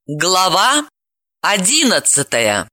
Глава 11.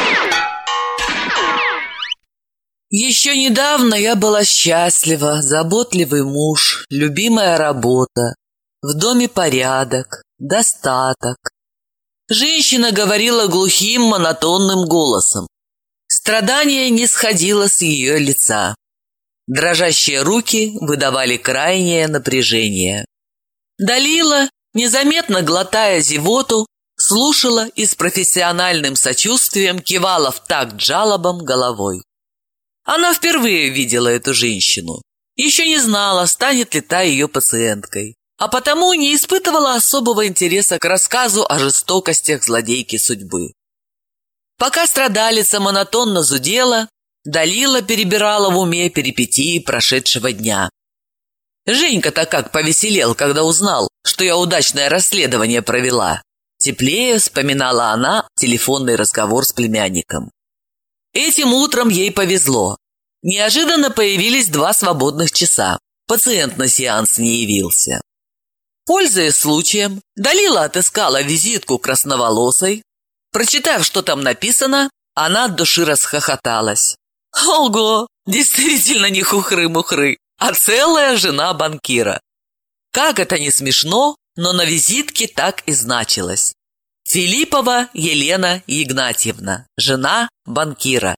Еще недавно я была счастлива, заботливый муж, любимая работа, в доме порядок, достаток. Женщина говорила глухим, монотонным голосом. Страдание не сходило с ее лица. Дрожащие руки выдавали крайнее напряжение. Далила, незаметно глотая зевоту, слушала и с профессиональным сочувствием кивала в такт жалобам головой. Она впервые видела эту женщину, еще не знала, станет ли та ее пациенткой, а потому не испытывала особого интереса к рассказу о жестокостях злодейки судьбы. Пока страдалица монотонно зудела, Далила перебирала в уме перипетии прошедшего дня. Женька-то как повеселел, когда узнал, что я удачное расследование провела. Теплее вспоминала она телефонный разговор с племянником. Этим утром ей повезло. Неожиданно появились 2 свободных часа. Пациент на сеанс не явился. Пользуясь случаем, Далила отыскала визитку красноволосой. Прочитав, что там написано, она от души расхохоталась. Ого, действительно не хухры-мухры, а целая жена банкира. Как это не смешно, но на визитке так и значилось. Филиппова Елена Игнатьевна, жена банкира.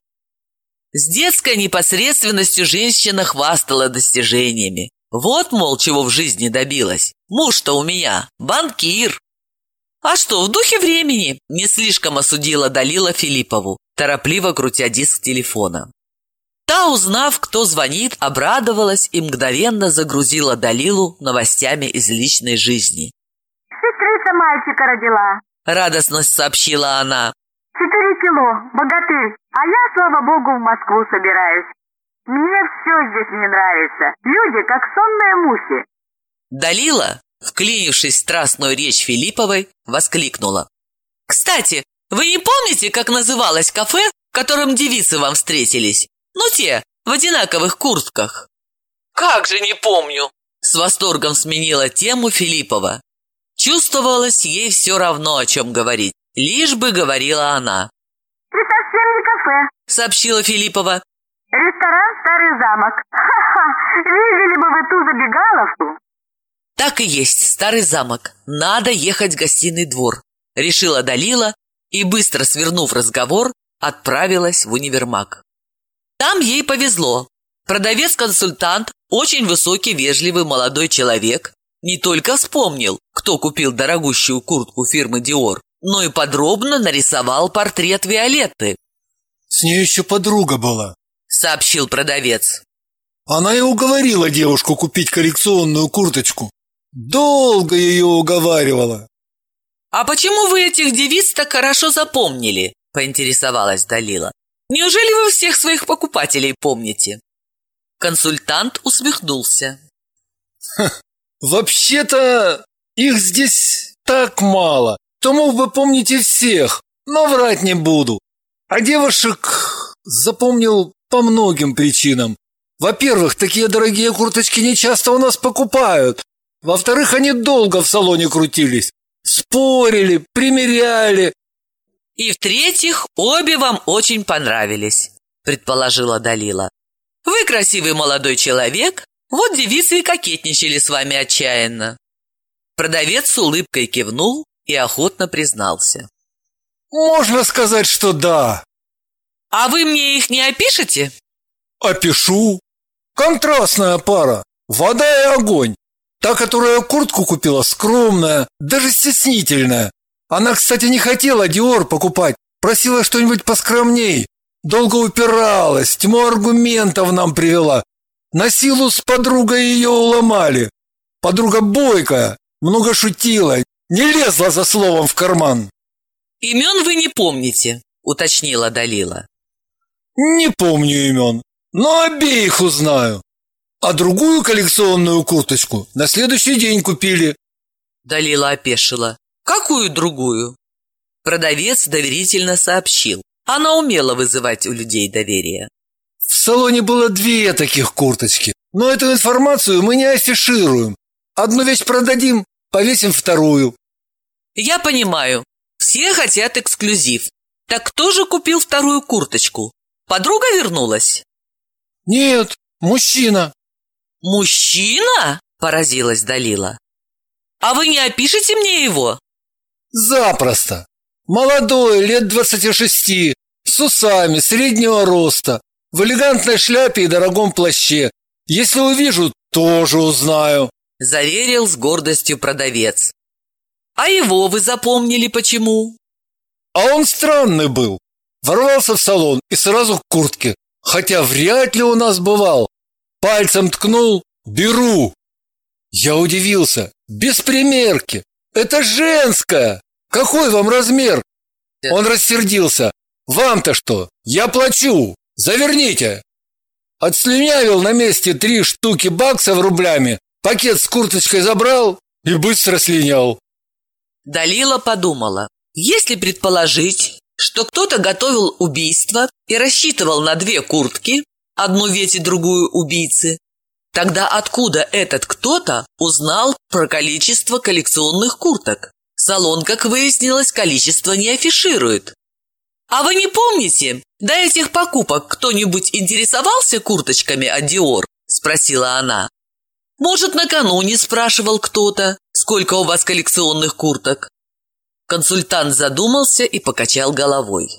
С детской непосредственностью женщина хвастала достижениями. Вот, мол, чего в жизни добилась. Муж-то у меня банкир. А что, в духе времени, не слишком осудила Далила Филиппову, торопливо крутя диск телефона. Та, узнав, кто звонит, обрадовалась и мгновенно загрузила Далилу новостями из личной жизни. «Сестрица мальчика родила», — радостно сообщила она. 4 кило, богатырь, а я, слава богу, в Москву собираюсь. Мне все здесь не нравится, люди как сонные мухи». Далила, вклинившись в страстную речь Филипповой, воскликнула. «Кстати, вы не помните, как называлось кафе, в котором девицы вам встретились? Ну, те, в одинаковых куртках». «Как же не помню!» С восторгом сменила тему Филиппова. Чувствовалось, ей все равно, о чем говорить, лишь бы говорила она. «И совсем не кафе», — сообщила Филиппова. «Ресторан «Старый замок». Ха-ха, видели бы вы ту забегаловку». Так и есть, Старый замок. Надо ехать в гостиный двор, решила Далила и, быстро свернув разговор, отправилась в универмаг. Там ей повезло. Продавец-консультант, очень высокий, вежливый молодой человек, не только вспомнил, кто купил дорогущую куртку фирмы Dior, но и подробно нарисовал портрет Виолетты. «С ней еще подруга была», — сообщил продавец. «Она и уговорила девушку купить коллекционную курточку. Долго ее уговаривала». «А почему вы этих девиц так хорошо запомнили?» — поинтересовалась Далила. «Неужели вы всех своих покупателей помните?» Консультант усмехнулся. «Вообще-то их здесь так мало, что мог бы помнить и всех, но врать не буду. А девушек запомнил по многим причинам. Во-первых, такие дорогие курточки не часто у нас покупают. Во-вторых, они долго в салоне крутились, спорили, примеряли. И в-третьих, обе вам очень понравились», — предположила Далила. «Вы красивый молодой человек, вот девицы и кокетничали с вами отчаянно». Продавец с улыбкой кивнул и охотно признался. «Можно сказать, что да». «А вы мне их не опишете?» «Опишу. Контрастная пара, вода и огонь. Та, которая куртку купила, скромная, даже стеснительная. Она, кстати, не хотела Dior покупать, просила что-нибудь поскромней. Долго упиралась, тьму аргументов нам привела. На силу с подругой ее уломали. Подруга бойкая, много шутила, не лезла за словом в карман». «Имен вы не помните», — уточнила Далила. «Не помню имен, но обеих узнаю. А другую коллекционную курточку на следующий день купили». Далила опешила. «Какую другую?» Продавец доверительно сообщил. Она умела вызывать у людей доверие. «В салоне было 2 таких курточки, но эту информацию мы не афишируем. Одну вещь продадим, повесим вторую». «Я понимаю. Все хотят эксклюзив. Так кто же купил вторую курточку? Подруга вернулась? Нет, мужчина. Мужчина? Поразилась Далила. А вы не опишете мне его? Запросто. Молодой, лет 26, с усами, среднего роста, в элегантной шляпе и дорогом плаще. Если увижу, тоже узнаю, заверил с гордостью продавец. А его вы запомнили почему? А он странный был. Ворвался в салон и сразу к куртке, хотя вряд ли у нас бывал. Пальцем ткнул: беру. Я удивился. Без примерки. Это женская. Какой вам размер? Он рассердился. Вам-то что? Я плачу. Заверните. Отслюнявил на месте 3 штуки баксов рублями, пакет с курточкой забрал и быстро слинял. Далила подумала, если предположить, что кто-то готовил убийство и рассчитывал на 2 куртки, одну ведь и другую убийцы, тогда откуда этот кто-то узнал про количество коллекционных курток? Салон, как выяснилось, количество не афиширует. А вы не помните, до этих покупок кто-нибудь интересовался курточками от Dior? Спросила она. Может, накануне спрашивал кто-то, сколько у вас коллекционных курток? Консультант задумался и покачал головой.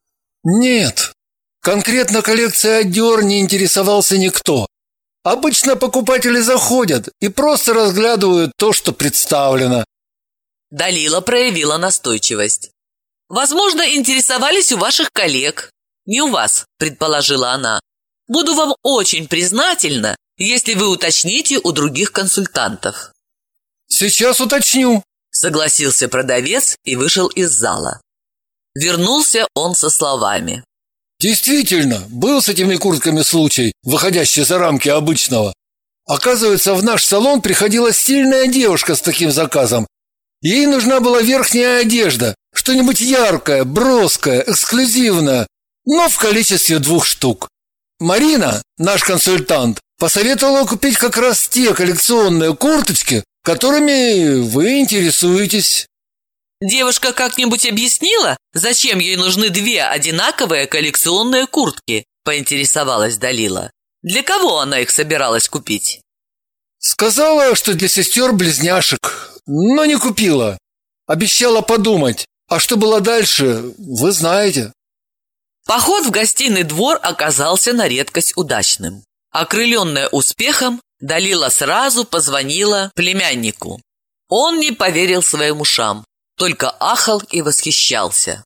Нет, конкретно коллекцией от Dior не интересовался никто. Обычно покупатели заходят и просто разглядывают то, что представлено. Далила проявила настойчивость. Возможно, интересовались у ваших коллег. Не у вас, предположила она. Буду вам очень признательна, если вы уточните у других консультантов. Сейчас уточню, согласился продавец и вышел из зала. Вернулся он со словами. Действительно, был с этими куртками случай, выходящий за рамки обычного. Оказывается, в наш салон приходила стильная девушка с таким заказом. Ей нужна была верхняя одежда, что-нибудь яркое, броское, эксклюзивное, но в количестве 2 штук. Марина, наш консультант, посоветовала купить как раз те коллекционные курточки, которыми вы интересуетесь. Девушка как-нибудь объяснила, зачем ей нужны 2 одинаковые коллекционные куртки? Поинтересовалась Далила. Для кого она их собиралась купить? Сказала, что для сестер-близняшек, но не купила. Обещала подумать. А что было дальше, вы знаете. Поход в гостиный двор оказался на редкость удачным. Окрыленная успехом, Далила сразу позвонила племяннику. Он не поверил своим ушам, только ахал и восхищался.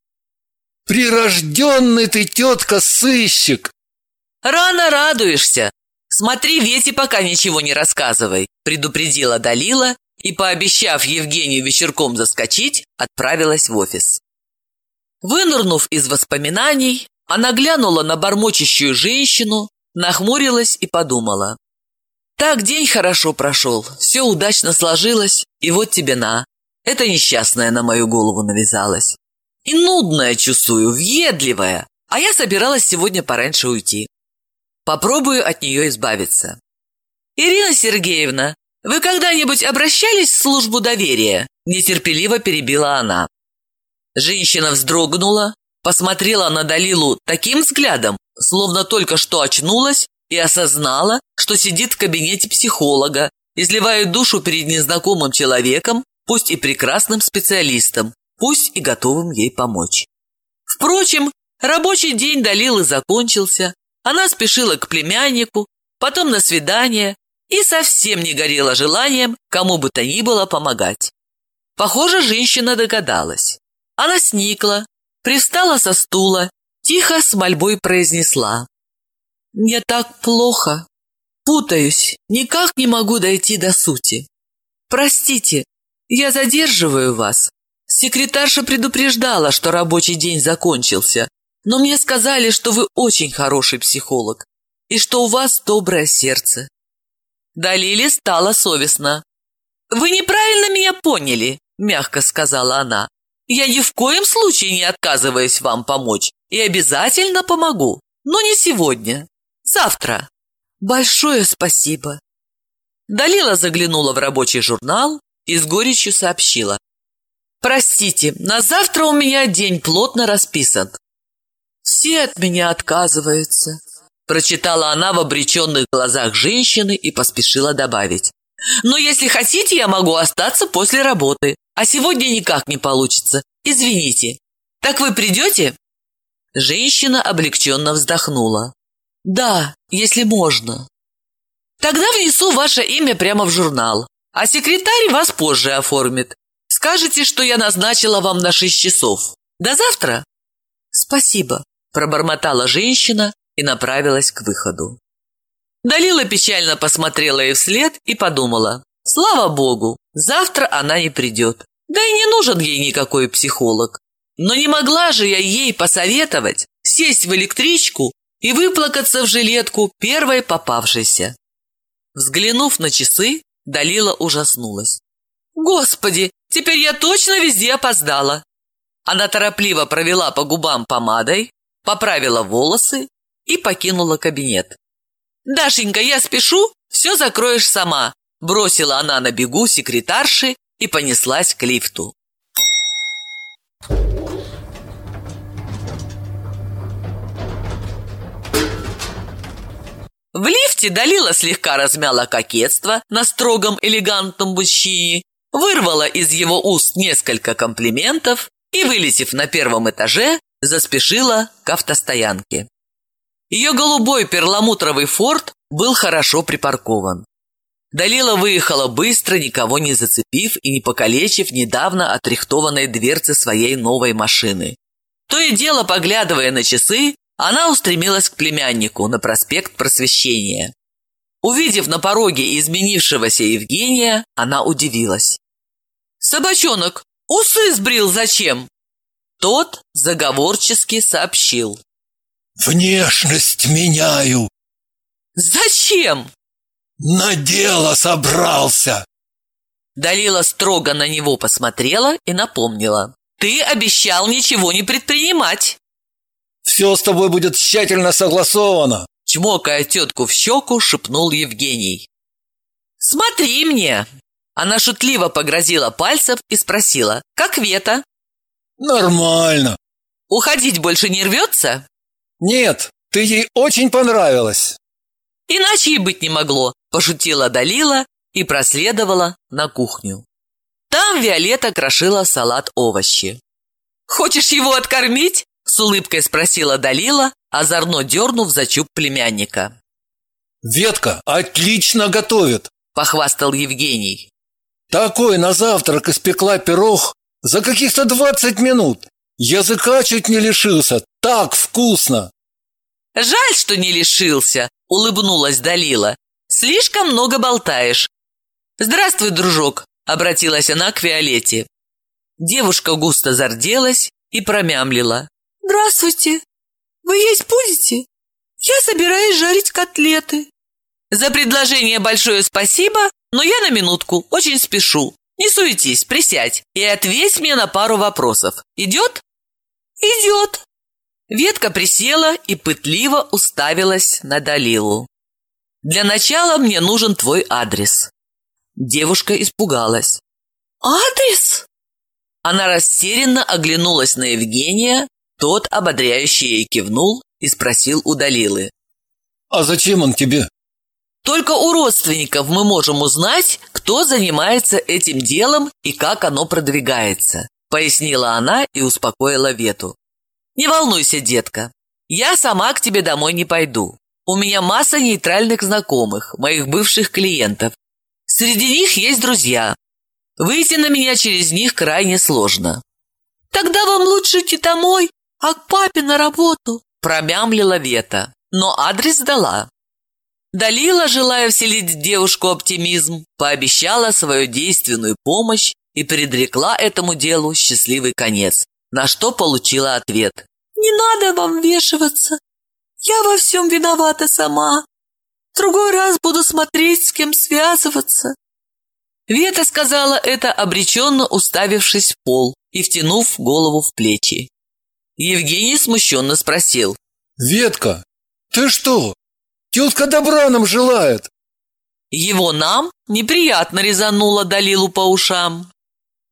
Прирожденный ты, тетка-сыщик! Рано радуешься. Смотри, Вете пока ничего не рассказывай, предупредила Далила и, пообещав Евгению вечерком заскочить, отправилась в офис. Вынырнув из воспоминаний, она глянула на бормочущую женщину, нахмурилась и подумала. Так день хорошо прошел, все удачно сложилось, и вот тебе на. Это несчастная на мою голову навязалась. И нудная, чувствую, въедливая, а я собиралась сегодня пораньше уйти. Попробую от нее избавиться. Ирина Сергеевна, вы когда-нибудь обращались в службу доверия? Нетерпеливо перебила она. Женщина вздрогнула, посмотрела на Далилу таким взглядом, словно только что очнулась и осознала, что сидит в кабинете психолога, изливает душу перед незнакомым человеком, пусть и прекрасным специалистом, пусть и готовым ей помочь. Впрочем, рабочий день Далилы закончился, она спешила к племяннику, потом на свидание и совсем не горела желанием кому бы то ни было помогать. Похоже, женщина догадалась. Она сникла, привстала со стула, тихо с мольбой произнесла. «Мне так плохо. Путаюсь, никак не могу дойти до сути. Простите, я задерживаю вас. Секретарша предупреждала, что рабочий день закончился, но мне сказали, что вы очень хороший психолог и что у вас доброе сердце». Далиле стало совестно. «Вы неправильно меня поняли», – мягко сказала она. «Я ни в коем случае не отказываюсь вам помочь и обязательно помогу, но не сегодня, завтра. Большое спасибо». Далила заглянула в рабочий журнал и с горечью сообщила. Простите, на завтра у меня день плотно расписан. Все от меня отказываются, прочитала она в обреченных глазах женщины и поспешила добавить. Но если хотите, я могу остаться после работы, а сегодня никак не получится. Извините. Так вы придете? Женщина облегченно вздохнула. Да, если можно. Тогда внесу ваше имя прямо в журнал, а секретарь вас позже оформит. Скажете, что я назначила вам на 6 часов. До завтра? Спасибо, пробормотала женщина и направилась к выходу. Далила печально посмотрела ей вслед и подумала: слава богу, завтра она не придет. Да и не нужен ей никакой психолог. Но не могла же я ей посоветовать сесть в электричку и выплакаться в жилетку первой попавшейся. Взглянув на часы, Далила ужаснулась. Господи, теперь я точно везде опоздала. Она торопливо провела по губам помадой, поправила волосы и покинула кабинет. «Дашенька, я спешу, все закроешь сама», бросила она на бегу секретарши и понеслась к лифту. В лифте Далила слегка размяла кокетство на строгом элегантном мужчине, вырвала из его уст несколько комплиментов и, вылетев на первом этаже, заспешила к автостоянке. Ее голубой перламутровый форд был хорошо припаркован. Далила выехала быстро, никого не зацепив и не покалечив недавно отрихтованные дверцы своей новой машины. То и дело, поглядывая на часы, она устремилась к племяннику на проспект Просвещения. Увидев на пороге изменившегося Евгения, она удивилась. «Собачонок, усы сбрил зачем?» Тот заговорчески сообщил. «Внешность меняю». «Зачем?» «На дело собрался». Далила строго на него посмотрела и напомнила. «Ты обещал ничего не предпринимать». «Все с тобой будет тщательно согласовано», чмокая тетку в щеку, шепнул Евгений. «Смотри мне!» Она шутливо погрозила пальцем и спросила. «Как Вета?» «Нормально». «Уходить больше не рвется?» «Нет, ты ей очень понравилась». «Иначе и быть не могло», пошутила Далила и проследовала на кухню. Там Виолетта крошила салат-овощи. «Хочешь его откормить?» С улыбкой спросила Далила, озорно дернув за чуб племянника. «Ветка отлично готовит», похвастал Евгений. «Такой на завтрак испекла пирог за каких-то 20 минут. Языка чуть не лишился, так вкусно». «Жаль, что не лишился», улыбнулась Далила. «Слишком много болтаешь». «Здравствуй, дружок», обратилась она к Виолетте. Девушка густо зарделась и промямлила. «Здравствуйте. Вы есть будете? Я собираюсь жарить котлеты». «За предложение большое спасибо, но я на минутку, очень спешу. Не суетись, присядь и ответь мне на пару вопросов. Идет?» «Идет». Ветка присела и пытливо уставилась на Далилу. «Для начала мне нужен твой адрес». Девушка испугалась. «Адрес?» Она растерянно оглянулась на Евгения, тот ободряюще ей кивнул и спросил у Далилы. «А зачем он тебе?» «Только у родственников мы можем узнать, кто занимается этим делом и как оно продвигается», пояснила она и успокоила Вету. «Не волнуйся, детка, я сама к тебе домой не пойду. У меня масса нейтральных знакомых, моих бывших клиентов. Среди них есть друзья. Выйти на меня через них крайне сложно». «Тогда вам лучше идти домой, а к папе на работу», промямлила Вета, но адрес дала. Далила, желая вселить в девушку оптимизм, пообещала свою действенную помощь и предрекла этому делу счастливый конец, на что получила ответ. «Не надо вам вмешиваться. Я во всем виновата сама. В другой раз буду смотреть, с кем связываться». Вета сказала это, обреченно уставившись в пол и втянув голову в плечи. Евгений смущенно спросил. «Ветка, ты что? Тетка добра нам желает». Его нам неприятно резануло Далилу по ушам. «Все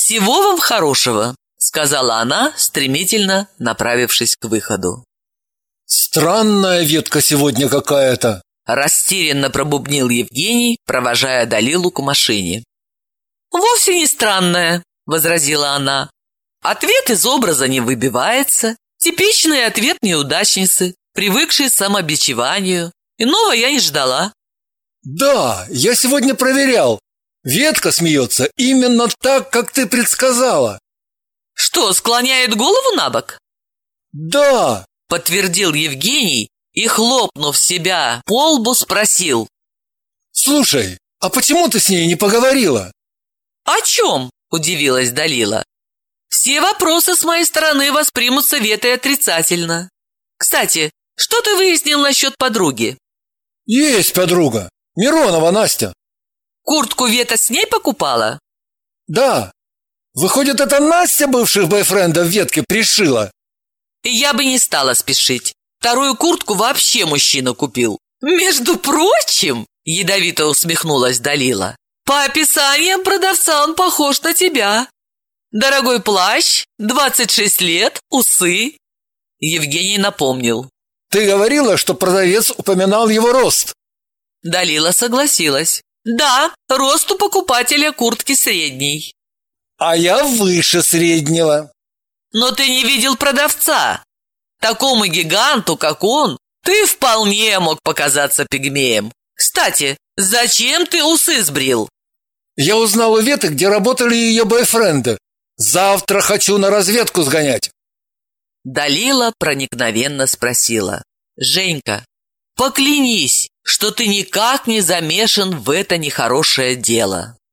«Всего вам хорошего», — сказала она, стремительно направившись к выходу. Странная ветка сегодня какая-то. Растерянно пробубнил Евгений, провожая Далилу к машине. «Вовсе не странная», — возразила она. «Ответ из образа не выбивается. Типичный ответ неудачницы, привыкшей к самобичеванию. Иного я не ждала». Да, я сегодня проверял. Ветка смеется именно так, как ты предсказала. «Что, склоняет голову на бок?» Да, подтвердил Евгений и, хлопнув себя по лбу, спросил. слушай, а почему ты с ней не поговорила? «О чем?» – удивилась Далила. «Все вопросы с моей стороны воспримутся Ветой отрицательно. Кстати, что ты выяснил насчет подруги?» Есть подруга, Миронова Настя. «Куртку Вета с ней покупала?» Да, выходит, это Настя бывших бойфрендов Ветки пришила? «Я бы не стала спешить. Вторую куртку вообще мужчина купил. Между прочим, ядовито усмехнулась Далила, по описаниям продавца он похож на тебя. Дорогой плащ, 26 лет, усы». Евгений напомнил. Ты говорила, что продавец упоминал его рост. Далила согласилась. Да, рост у покупателя куртки средний. А я выше среднего. Но ты не видел продавца. Такому гиганту, как он, ты вполне мог показаться пигмеем. Кстати, зачем ты усы сбрил? Я узнал у Веты, где работали ее бойфренды. Завтра хочу на разведку сгонять. Далила проникновенно спросила. Женька, поклянись, что ты никак не замешан в это нехорошее дело.